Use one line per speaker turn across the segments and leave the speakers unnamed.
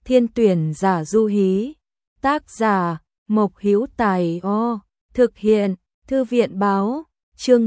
Thiên tuyển giả du hí. Tác giả Mộc Hữu Tài. Thực hiện Thư viện báo. Chương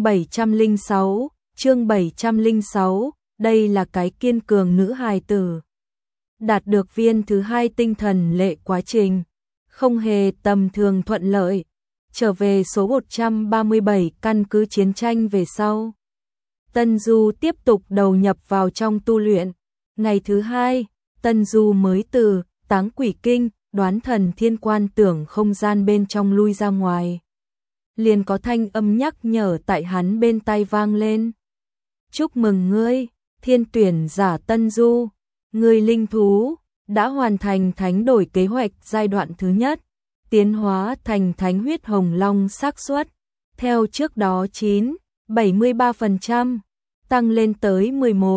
706. Đây là cái kiên cường nữ hài tử. Đạt được viên thứ 2 tinh thần lệ quá trình không hề tầm thường thuận lợi. Trở về số 137 căn cứ chiến tranh về sau, Tân Du tiếp tục đầu nhập vào trong tu luyện. Ngày thứ 2, Tân Du mới từ Táng Quỷ Kinh, Đoán Thần Thiên Quan tưởng không gian bên trong lui ra ngoài. Liền có thanh âm nhắc nhở tại hắn bên tai vang lên. Chúc mừng ngươi, thiên tuyển giả Tân Du. Ngươi linh thú đã hoàn thành thánh đổi kế hoạch giai đoạn thứ nhất, tiến hóa thành thánh huyết hồng long xác suất theo trước đó 9,73% tăng lên tới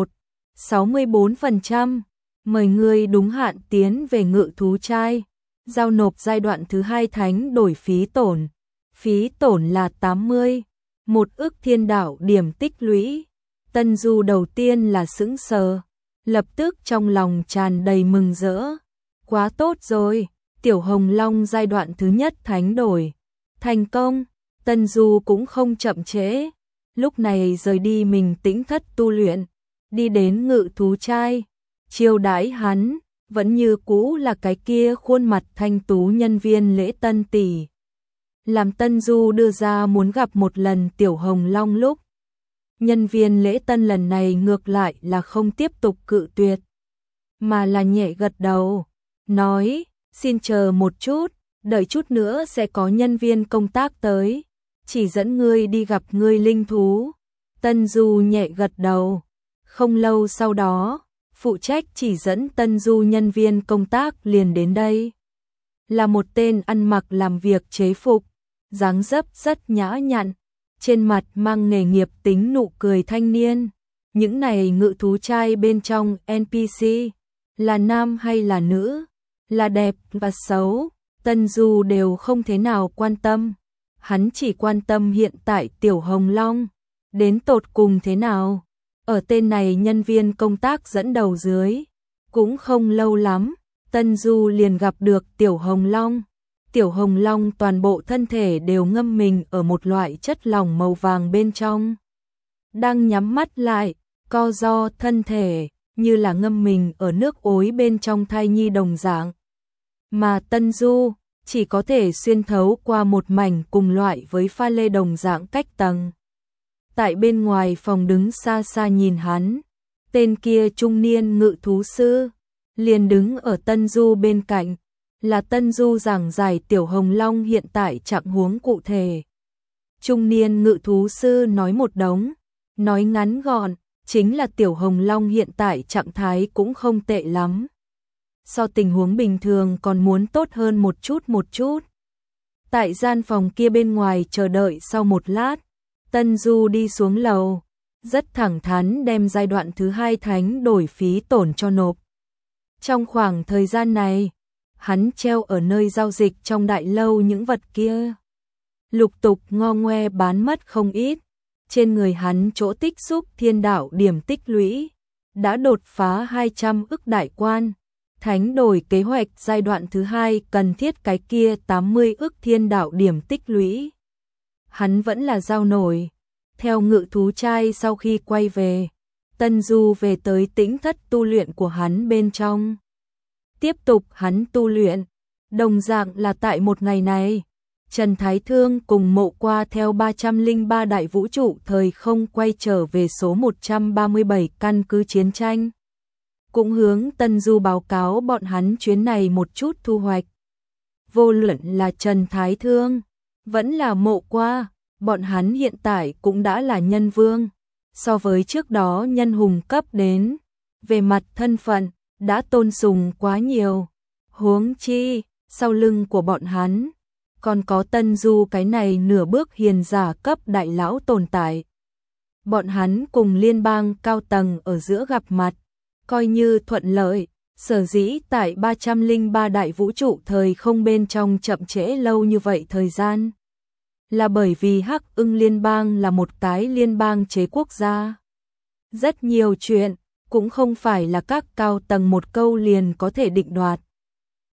11,64%. Mời ngươi đúng hạn tiến về ngự thú trai, giao nộp giai đoạn thứ 2 thánh đổi phí tổn. Phí tổn là 81 ức thiên đạo điểm tích lũy. Tân Du đầu tiên là sững sờ, lập tức trong lòng tràn đầy mừng rỡ. Quá tốt rồi, Tiểu Hồng Long giai đoạn thứ nhất thánh đổi thành công. Tân Du cũng không chậm trễ, lúc này rời đi mình tĩnh thất tu luyện, đi đến ngự thú trai. Chiêu đãi hắn vẫn như cũ là cái kia khuôn mặt thanh tú nhân viên lễ Tân tỷ. Làm Tân Du đưa ra muốn gặp một lần Tiểu Hồng Long lúc, nhân viên lễ Tân lần này ngược lại là không tiếp tục cự tuyệt, mà là nhẹ gật đầu, nói, xin chờ một chút, đợi chút nữa sẽ có nhân viên công tác tới, chỉ dẫn ngươi đi gặp ngươi linh thú. Tân Du nhẹ gật đầu. Không lâu sau đó, phụ trách chỉ dẫn Tân Du nhân viên công tác liền đến đây. Là một tên ăn mặc làm việc chế phục, dáng dấp rất nhã nhặn, trên mặt mang nghề nghiệp tính nụ cười thanh niên. Những này ngự thú trai bên trong NPC, là nam hay là nữ, là đẹp và xấu, Tân Du đều không thế nào quan tâm. Hắn chỉ quan tâm hiện tại Tiểu Hồng Long đến tột cùng thế nào. Ở tên này nhân viên công tác dẫn đầu dưới, cũng không lâu lắm, Tân Du liền gặp được Tiểu Hồng Long. Tiểu Hồng Long toàn bộ thân thể đều ngâm mình ở một loại chất lỏng màu vàng bên trong, đang nhắm mắt lại, co ro thân thể, như là ngâm mình ở nước ối bên trong thai nhi đồng dạng. Mà Tân Du chỉ có thể xuyên thấu qua một mảnh cùng loại với pha lê đồng dạng cách tầng. Tại bên ngoài phòng đứng xa xa nhìn hắn, tên kia trung niên ngự thú sư liền đứng ở Tân Du bên cạnh, là Tân Du giảng giải Tiểu Hồng Long hiện tại trạng huống cụ thể. Trung niên ngự thú sư nói một đống, nói ngắn gọn, chính là Tiểu Hồng Long hiện tại trạng thái cũng không tệ lắm. So tình huống bình thường còn muốn tốt hơn một chút. Tại gian phòng kia bên ngoài chờ đợi sau một lát, Tân Du đi xuống lầu, rất thẳng thắn đem giai đoạn thứ 2 thánh đổi phí tổn cho nộp. Trong khoảng thời gian này, hắn treo ở nơi giao dịch trong đại lâu những vật kia, lục tục ngo ngoe bán mất không ít. Trên người hắn chỗ tích xúc thiên đạo điểm tích lũy đã đột phá 200 ức đại quan. Thánh đổi kế hoạch giai đoạn thứ 2 cần thiết cái kia 80 ức thiên đạo điểm tích lũy. Hắn vẫn là giao nổi. Theo ngự thú trai sau khi quay về, Tân Du về tới tĩnh thất tu luyện của hắn bên trong. Tiếp tục hắn tu luyện, đồng dạng là tại một ngày này, Trần Thái Thương cùng Mộ Qua theo 303 đại vũ trụ thời không quay trở về số 137 căn cứ chiến tranh. Cũng hướng Tân Du báo cáo bọn hắn chuyến này một chút thu hoạch. Vô luận là Trần Thái Thương, vẫn là Mộ Qua, bọn hắn hiện tại cũng đã là nhân vương. So với trước đó nhân hùng cấp đến, về mặt thân phận, đã tôn sùng quá nhiều. Huống chi, sau lưng của bọn hắn, còn có Tân Du cái này nửa bước hiền giả cấp đại lão tồn tại. Bọn hắn cùng liên bang cao tầng ở giữa gặp mặt, coi như thuận lợi, sở dĩ tại 303 đại vũ trụ thời không bên trong chậm trễ lâu như vậy thời gian. Là bởi vì Hắc Ưng liên bang là một cái liên bang chế quốc gia. Rất nhiều chuyện, cũng không phải là các cao tầng một câu liền có thể định đoạt.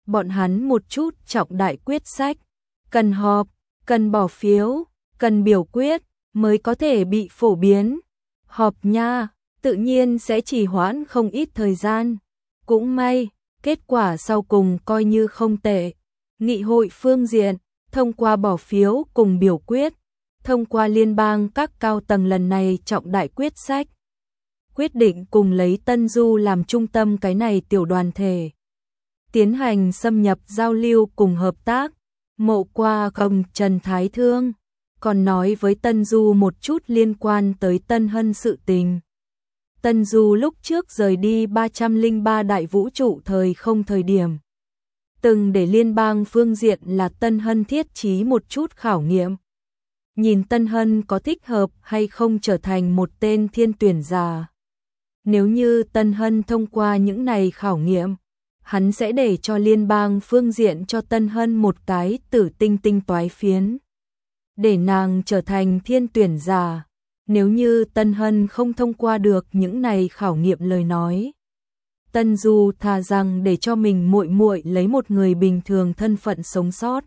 bọn hắn một chút trọng đại quyết sách, cần họp, cần bỏ phiếu, cần biểu quyết mới có thể bị phổ biến. Họp nha, tự nhiên sẽ trì hoãn không ít thời gian. Cũng may, kết quả sau cùng coi như không tệ. Nghị hội phương diện, thông qua bỏ phiếu cùng biểu quyết, thông qua liên bang các cao tầng lần này trọng đại quyết sách. Quyết định cùng lấy Tân Du làm trung tâm cái này tiểu đoàn thể. Tiến hành xâm nhập giao lưu cùng hợp tác. Mộ Qua cùng Trần Thái Thương còn nói với Tân Du một chút liên quan tới Tân Hân sự tình. Tân Du lúc trước rời đi 303 đại vũ trụ thời không thời điểm, từng để liên bang phương diện là Tân Hân thiết trí một chút khảo nghiệm. Nhìn Tân Hân có thích hợp hay không trở thành một tên thiên tuyển giả. Nếu như Tân Hân thông qua những này khảo nghiệm, hắn sẽ để cho liên bang phương diện cho Tân Hân một cái tử tinh tinh toái phiến. Để nàng trở thành thiên tuyển giả. Nếu như Tân Hân không thông qua được những này khảo nghiệm lời nói, Tân Du thà rằng để cho mình muội muội lấy một người bình thường thân phận sống sót.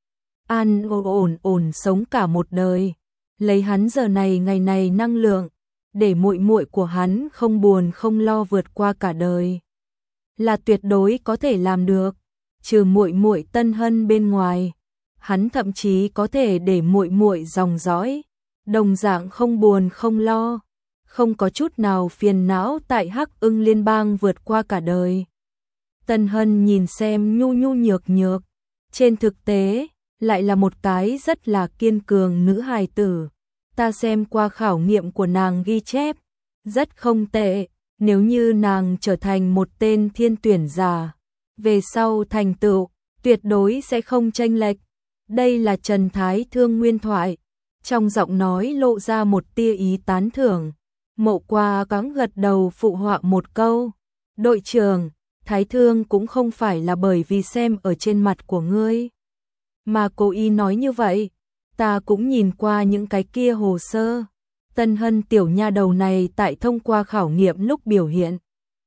An ổn sống cả một đời, lấy hắn giờ này ngày này năng lượng, để muội muội của hắn không buồn không lo vượt qua cả đời. Là tuyệt đối có thể làm được, trừ muội muội Tân Hân bên ngoài, hắn thậm chí có thể để muội muội dòng dõi đồng dạng không buồn không lo, không có chút nào phiền não tại Hắc Ưng liên bang vượt qua cả đời. Tân Hân nhìn xem nhu nhu nhược nhược, trên thực tế lại là một cái rất là kiên cường nữ hài tử. Ta xem qua khảo nghiệm của nàng ghi chép, rất không tệ. Nếu như nàng trở thành một tên thiên tuyển giả, về sau thành tựu tuyệt đối sẽ không chênh lệch. Đây là Trần Thái Thương nguyên thoại, trong giọng nói lộ ra một tia ý tán thưởng. Mộ Qua cắn gật đầu phụ họa một câu. Đội trưởng, Thái Thương cũng không phải là bởi vì xem ở trên mặt của ngươi mà cố ý nói như vậy. Ta cũng nhìn qua những cái kia hồ sơ. Tân Hân tiểu nha đầu này tại thông qua khảo nghiệm lúc biểu hiện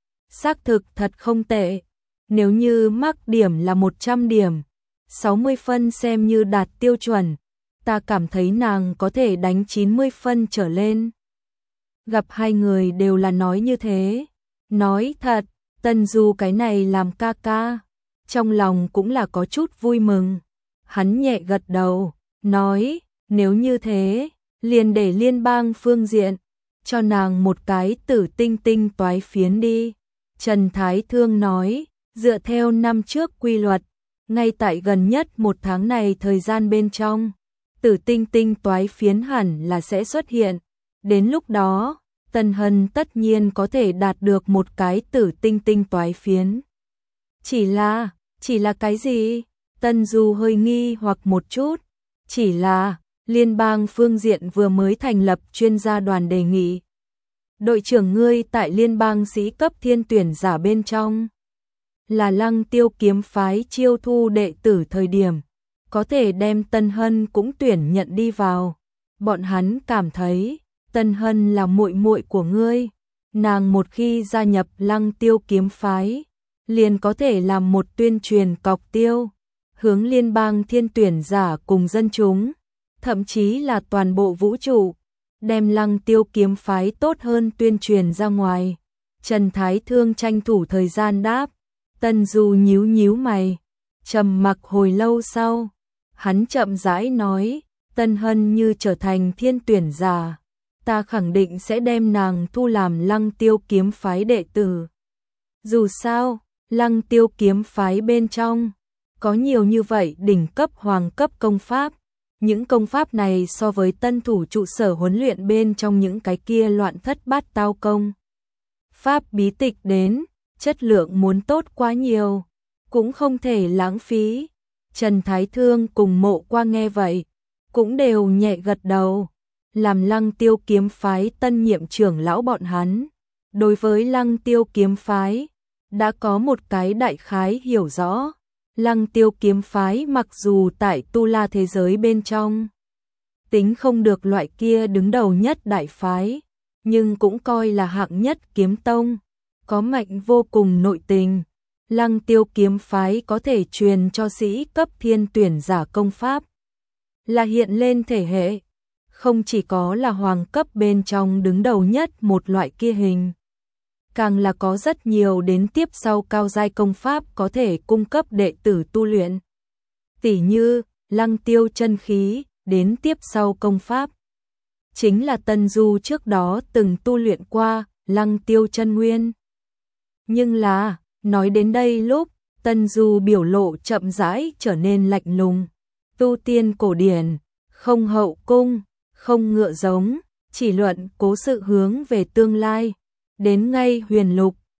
xác thực thật không tệ. Nếu như mắc điểm là 100 điểm, 60 phân xem như đạt tiêu chuẩn, ta cảm thấy nàng có thể đánh 90 phân trở lên. Gặp hai người đều là nói như thế. Nói thật, Tân Du cái này làm ca ca, trong lòng cũng là có chút vui mừng. Hắn nhẹ gật đầu, nói, nếu như thế, liền để liên bang phương diện cho nàng một cái tử tinh tinh toái phiến đi. Trần Thái Thương nói, dựa theo năm trước quy luật, ngay tại gần nhất một tháng này thời gian bên trong, tử tinh tinh toái phiến hẳn là sẽ xuất hiện. Đến lúc đó, Tân Hân tất nhiên có thể đạt được một cái tử tinh tinh toái phiến. Chỉ là cái gì? Tân Du hơi nghi hoặc một chút. Chỉ là liên bang phương diện vừa mới thành lập chuyên gia đoàn đề nghị. Đội trưởng ngươi tại liên bang sĩ cấp thiên tuyển giả bên trong. Là Lăng Tiêu kiếm phái chiêu thu đệ tử thời điểm. Có thể đem Tân Hân cũng tuyển nhận đi vào. Bọn hắn cảm thấy Tân Hân là muội muội của ngươi. Nàng một khi gia nhập Lăng Tiêu kiếm phái, liền có thể làm một tuyên truyền cọc tiêu. Hướng liên bang thiên tuyển giả cùng dân chúng, thậm chí là toàn bộ vũ trụ, đem Lăng Tiêu kiếm phái tốt hơn tuyên truyền ra ngoài. Trần Thái Thương tranh thủ thời gian đáp. Tân Du nhíu nhíu mày, trầm mặc hồi lâu sau, hắn chậm rãi nói, Tân Hân như trở thành thiên tuyển giả, ta khẳng định sẽ đem nàng thu làm Lăng Tiêu kiếm phái đệ tử. Dù sao, Lăng Tiêu kiếm phái bên trong có nhiều như vậy đỉnh cấp hoàng cấp công pháp. Những công pháp này so với tân thủ trụ sở huấn luyện bên trong những cái kia loạn thất bát tao công pháp bí tịch đến, chất lượng muốn tốt quá nhiều, cũng không thể lãng phí. Trần Thái Thương cùng Mộ Qua nghe vậy, cũng đều nhẹ gật đầu. Làm Lăng Tiêu kiếm phái tân nhiệm trưởng lão bọn hắn, đối với Lăng Tiêu kiếm phái đã có một cái đại khái hiểu rõ. Lăng Tiêu kiếm phái mặc dù tại tu la thế giới bên trong tính không được loại kia đứng đầu nhất đại phái, nhưng cũng coi là hạng nhất kiếm tông, có mạnh vô cùng nội tình. Lăng Tiêu kiếm phái có thể truyền cho sĩ cấp thiên tuyển giả công pháp, là hiện lên thể hệ, không chỉ có là hoàng cấp bên trong đứng đầu nhất một loại kia hình, càng là có rất nhiều đến tiếp sau cao giai công pháp có thể cung cấp đệ tử tu luyện. Tỉ như Lăng Tiêu chân khí, đến tiếp sau công pháp chính là Tân Du trước đó từng tu luyện qua, Lăng Tiêu chân nguyên. Nhưng là, nói đến đây lúc, Tân Du biểu lộ chậm rãi trở nên lạnh lùng. Tu tiên cổ điển, không hậu cung, không ngựa giống, chỉ luận cố sự hướng về tương lai. Đến ngay huyền lục,